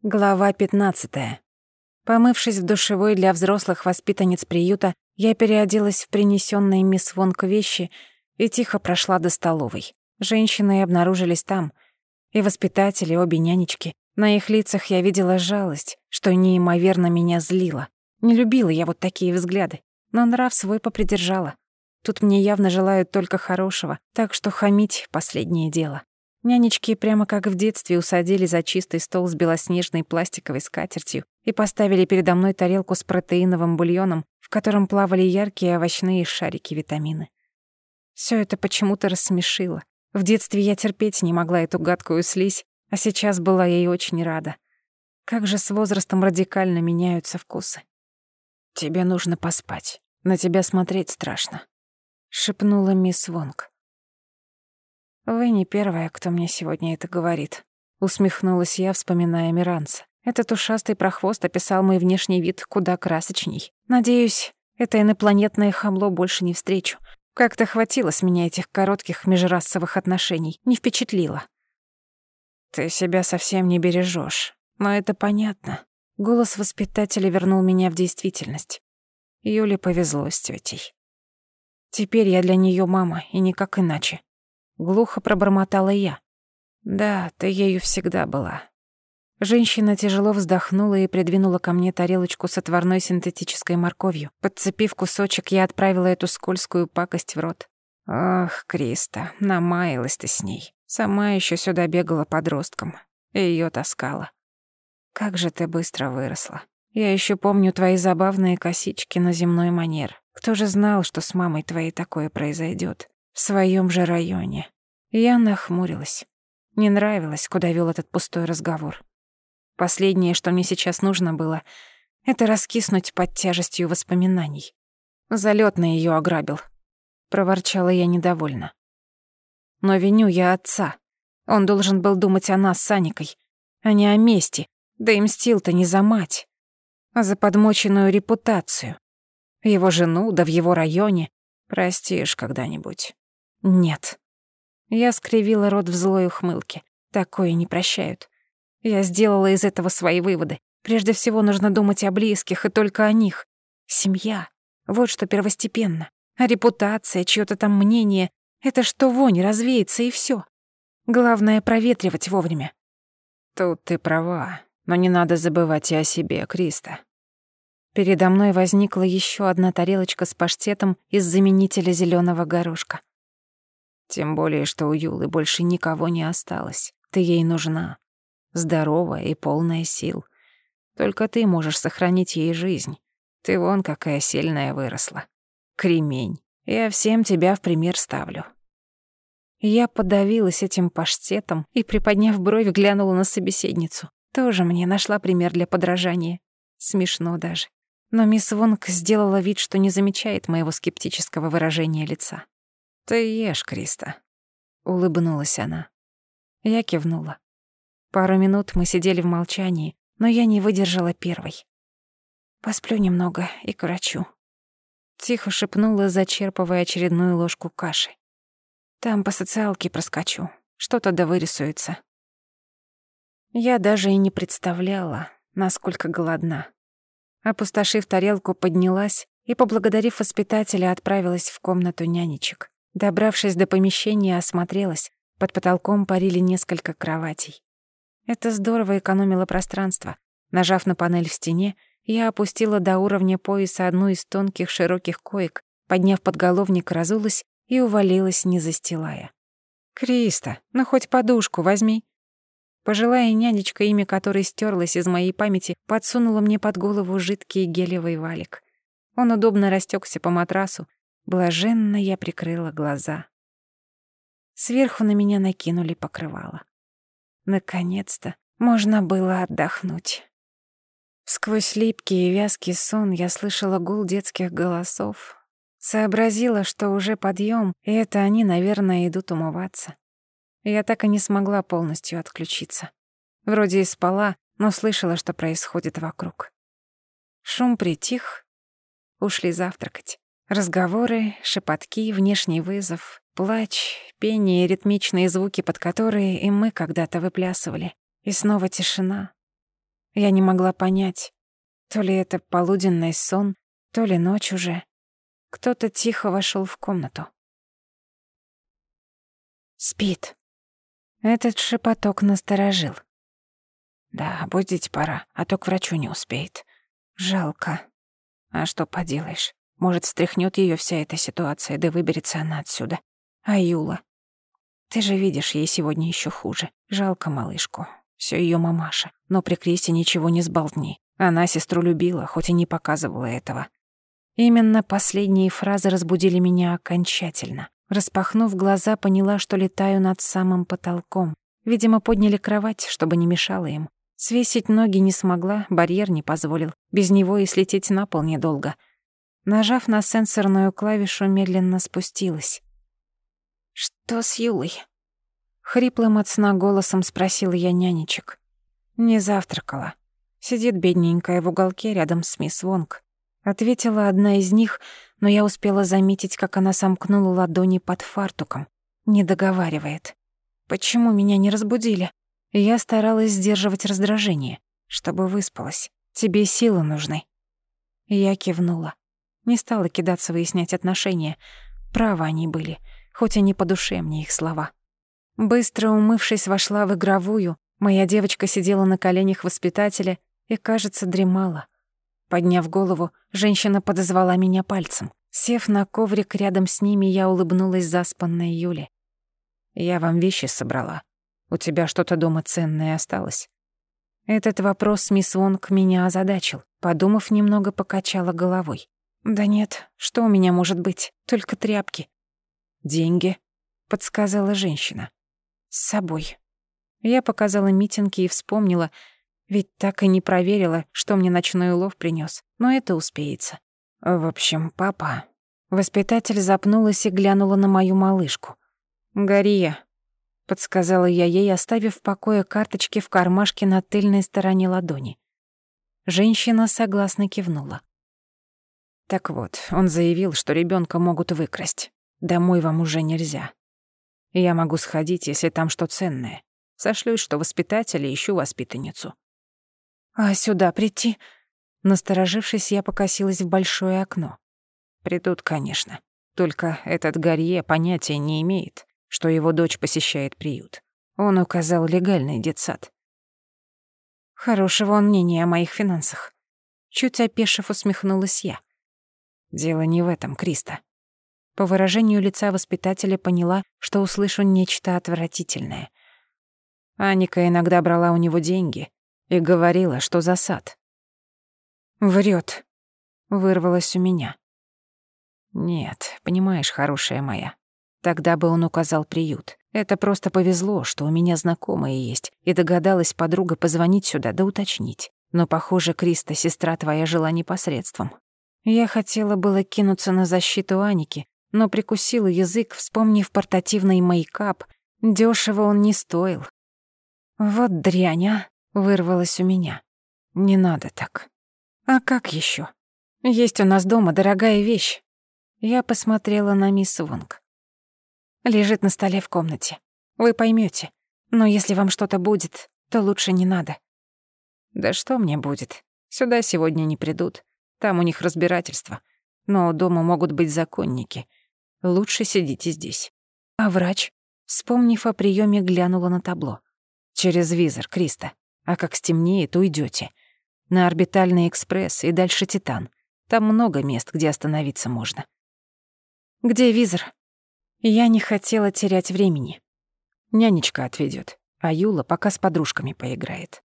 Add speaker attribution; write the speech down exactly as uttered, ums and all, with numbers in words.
Speaker 1: Глава пятнадцатая. Помывшись в душевой для взрослых воспитанниц приюта, я переоделась в принесённые мисс Вонг вещи и тихо прошла до столовой. Женщины обнаружились там, и воспитатели, обе нянечки. На их лицах я видела жалость, что неимоверно меня злило. Не любила я вот такие взгляды, но нрав свой попридержала. Тут мне явно желают только хорошего, так что хамить — последнее дело. Нянечки прямо как в детстве усадили за чистый стол с белоснежной пластиковой скатертью и поставили передо мной тарелку с протеиновым бульоном, в котором плавали яркие овощные шарики-витамины. Всё это почему-то рассмешило. В детстве я терпеть не могла эту гадкую слизь, а сейчас была ей очень рада. Как же с возрастом радикально меняются вкусы. «Тебе нужно поспать. На тебя смотреть страшно», — шепнула мисс Вонг. «Вы не первая, кто мне сегодня это говорит», — усмехнулась я, вспоминая Миранца. Этот ушастый прохвост описал мой внешний вид куда красочней. Надеюсь, это инопланетное хамло больше не встречу. Как-то хватило с меня этих коротких межрасовых отношений, не впечатлило. «Ты себя совсем не бережёшь, но это понятно». Голос воспитателя вернул меня в действительность. Юле повезло с тётей. Теперь я для неё мама, и никак иначе. Глухо пробормотала я. «Да, ты ею всегда была». Женщина тяжело вздохнула и придвинула ко мне тарелочку с отварной синтетической морковью. Подцепив кусочек, я отправила эту скользкую пакость в рот. «Ох, Криста, намаялась ты с ней. Сама ещё сюда бегала подростком. И её таскала. Как же ты быстро выросла. Я ещё помню твои забавные косички на земной манер. Кто же знал, что с мамой твоей такое произойдёт? В своём же районе». Я нахмурилась. Не нравилось, куда вёл этот пустой разговор. Последнее, что мне сейчас нужно было, это раскиснуть под тяжестью воспоминаний. Залётный её ограбил. Проворчала я недовольно. Но виню я отца. Он должен был думать о нас с Аникой, а не о мести. Да и мстил-то не за мать, а за подмоченную репутацию. Его жену, да в его районе. Простишь когда-нибудь? Нет. Я скривила рот в злой ухмылке. Такое не прощают. Я сделала из этого свои выводы. Прежде всего нужно думать о близких и только о них. Семья. Вот что первостепенно. А репутация, чьё-то там мнение — это что вонь развеется и всё. Главное — проветривать вовремя. Тут ты права, но не надо забывать и о себе, Криста. Передо мной возникла ещё одна тарелочка с паштетом из заменителя зелёного горошка. Тем более, что у Юлы больше никого не осталось. Ты ей нужна. Здоровая и полная сил. Только ты можешь сохранить ей жизнь. Ты вон какая сильная выросла. Кремень. Я всем тебя в пример ставлю». Я подавилась этим паштетом и, приподняв бровь, глянула на собеседницу. Тоже мне нашла пример для подражания. Смешно даже. Но мисс Вонг сделала вид, что не замечает моего скептического выражения лица. «Ты ешь, Криста», — улыбнулась она. Я кивнула. Пару минут мы сидели в молчании, но я не выдержала первой. «Посплю немного и к врачу», — тихо шепнула, зачерпывая очередную ложку каши. «Там по социалке проскочу, что-то да вырисуется». Я даже и не представляла, насколько голодна. Опустошив тарелку, поднялась и, поблагодарив воспитателя, отправилась в комнату нянечек. Добравшись до помещения, осмотрелась. Под потолком парили несколько кроватей. Это здорово экономило пространство. Нажав на панель в стене, я опустила до уровня пояса одну из тонких широких коек, подняв подголовник, разулась и увалилась, не застилая. «Криста, ну хоть подушку возьми». Пожилая нянечка, имя которой стерлось из моей памяти, подсунула мне под голову жидкий гелевый валик. Он удобно растекся по матрасу. Блаженно я прикрыла глаза. Сверху на меня накинули покрывало. Наконец-то можно было отдохнуть. Сквозь липкий и вязкий сон я слышала гул детских голосов. Сообразила, что уже подъем, и это они, наверное, идут умываться. Я так и не смогла полностью отключиться. Вроде и спала, но слышала, что происходит вокруг. Шум притих, ушли завтракать. Разговоры, шепотки, внешний вызов, плач, пение и ритмичные звуки, под которые и мы когда-то выплясывали. И снова тишина. Я не могла понять, то ли это полуденный сон, то ли ночь уже. Кто-то тихо вошел в комнату. Спит. Этот шепоток насторожил. Да, будить пора, а то к врачу не успеет. Жалко. А что поделаешь? Может, встряхнёт её вся эта ситуация, да выберется она отсюда. А Юла? Ты же видишь, ей сегодня ещё хуже. Жалко малышку. Всё её мамаша. Но при Кристе ничего не сболтни. Она сестру любила, хоть и не показывала этого. Именно последние фразы разбудили меня окончательно. Распахнув глаза, поняла, что летаю над самым потолком. Видимо, подняли кровать, чтобы не мешало им. Свесить ноги не смогла, барьер не позволил. Без него и слететь на пол недолго. Нажав на сенсорную клавишу, медленно спустилась. «Что с Юлой?» Хриплым от сна голосом спросила я нянечек. «Не завтракала. Сидит бедненькая в уголке рядом с мисс Вонг». Ответила одна из них, но я успела заметить, как она сомкнула ладони под фартуком. Не договаривает. «Почему меня не разбудили?» Я старалась сдерживать раздражение, чтобы выспалась. «Тебе силы нужны». Я кивнула. Не стала кидаться выяснять отношения. Правы они были, хоть и не по душе мне их слова. Быстро умывшись, вошла в игровую. Моя девочка сидела на коленях воспитателя и, кажется, дремала. Подняв голову, женщина подозвала меня пальцем. Сев на коврик рядом с ними, я улыбнулась заспанной Юле. «Я вам вещи собрала. У тебя что-то дома ценное осталось?» Этот вопрос мисс Вонг меня озадачил. Подумав немного, покачала головой. «Да нет, что у меня может быть? Только тряпки». «Деньги?» — подсказала женщина. «С собой». Я показала митинги и вспомнила, ведь так и не проверила, что мне ночной улов принёс, но это успеется. В общем, папа... Воспитатель запнулась и глянула на мою малышку. «Гория», — подсказала я ей, оставив в покое карточки в кармашке на тыльной стороне ладони. Женщина согласно кивнула. «Так вот, он заявил, что ребёнка могут выкрасть. Домой вам уже нельзя. Я могу сходить, если там что ценное. Сошлюсь, что воспитатель, и ищу воспитанницу». «А сюда прийти?» Насторожившись, я покосилась в большое окно. «Придут, конечно. Только этот Гарье понятия не имеет, что его дочь посещает приют. Он указал легальный детсад». «Хорошего он мнения о моих финансах». Чуть опешив, усмехнулась я. «Дело не в этом, Криста». По выражению лица воспитателя поняла, что услышу нечто отвратительное. Аника иногда брала у него деньги и говорила, что за сад. «Врёт», — вырвалось у меня. «Нет, понимаешь, хорошая моя, тогда бы он указал приют. Это просто повезло, что у меня знакомые есть, и догадалась подруга позвонить сюда да уточнить. Но, похоже, Криста, сестра твоя, жила непосредством». Я хотела было кинуться на защиту Аники, но прикусила язык, вспомнив портативный мейкап. Дёшево он не стоил. «Вот дрянь, а!» — вырвалось у меня. «Не надо так». «А как ещё? Есть у нас дома дорогая вещь». Я посмотрела на мисс Вонг. «Лежит на столе в комнате. Вы поймёте. Но если вам что-то будет, то лучше не надо». «Да что мне будет? Сюда сегодня не придут. Там у них разбирательство. Но дома могут быть законники. Лучше сидите здесь». «А врач?» Вспомнив о приёме, глянула на табло. «Через визор, Криста. А как стемнеет, уйдёте. На орбитальный экспресс и дальше Титан. Там много мест, где остановиться можно». «Где визор?» Я не хотела терять времени. Нянечка отведёт, а Юла пока с подружками поиграет.